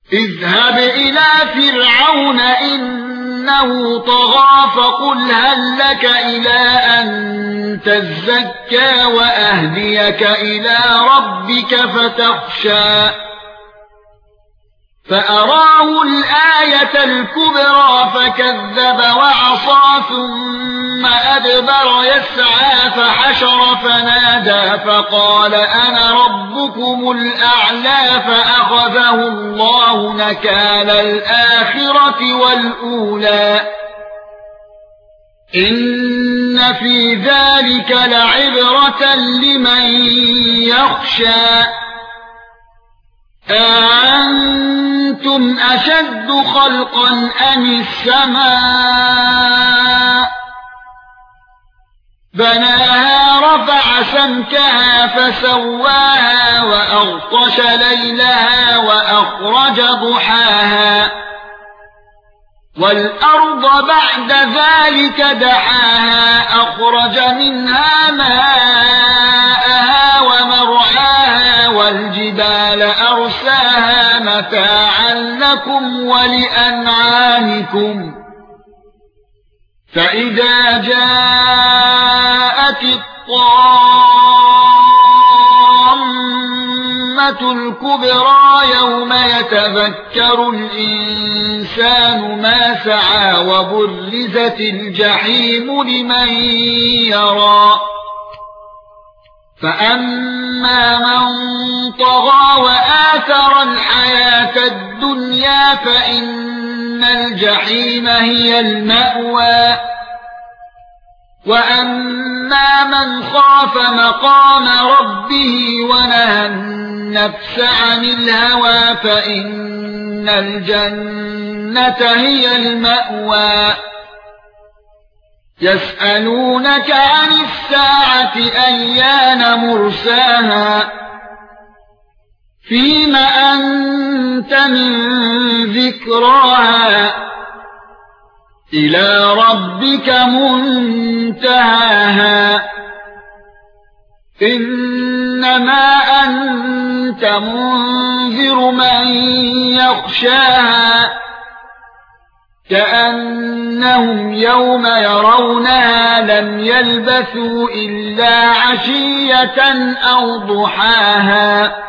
اذهب إلى فرعون إنه طغى فقل هل لك إلى أن تزكى وأهديك إلى ربك فتخشى فأراه الآية الكبرى فكذب وعصى ثم أدبر يسعى فحشر فنادى فقال أنا ربكم الأعلى فأخذه الله نكال الآخرة والأولى إن في ذلك لعبرة لمن يخشى أأنتم أشد خلقا أم السماء بناها رفع سمكها فسواها وأغطش ليلها وأخرج ضحاها والأرض بعد ذلك دحاها أخرج منها ماءها ومرعاها والجبال أرساها متاعا لكم ولأنعامكم فإذا جاءت الطامة الكبرى يوم يتذكر الإنسان ما سعى وبرزت الجحيم لمن يرى فأما من طغى وآثر الحياة الدنيا فإن الجحيم هي المأوى وأما من خاف مقام ربه ونهى النفس عن الهوى فإن الجنة هي المأوى يسألونك عن الساعة أيان مرساها فيم أنت من ذكراها إلى ربك منتهاها إنما أنت منذر من يخشاها كأنهم يوم يرونها لم يلبثوا إلا عشية أو ضحاها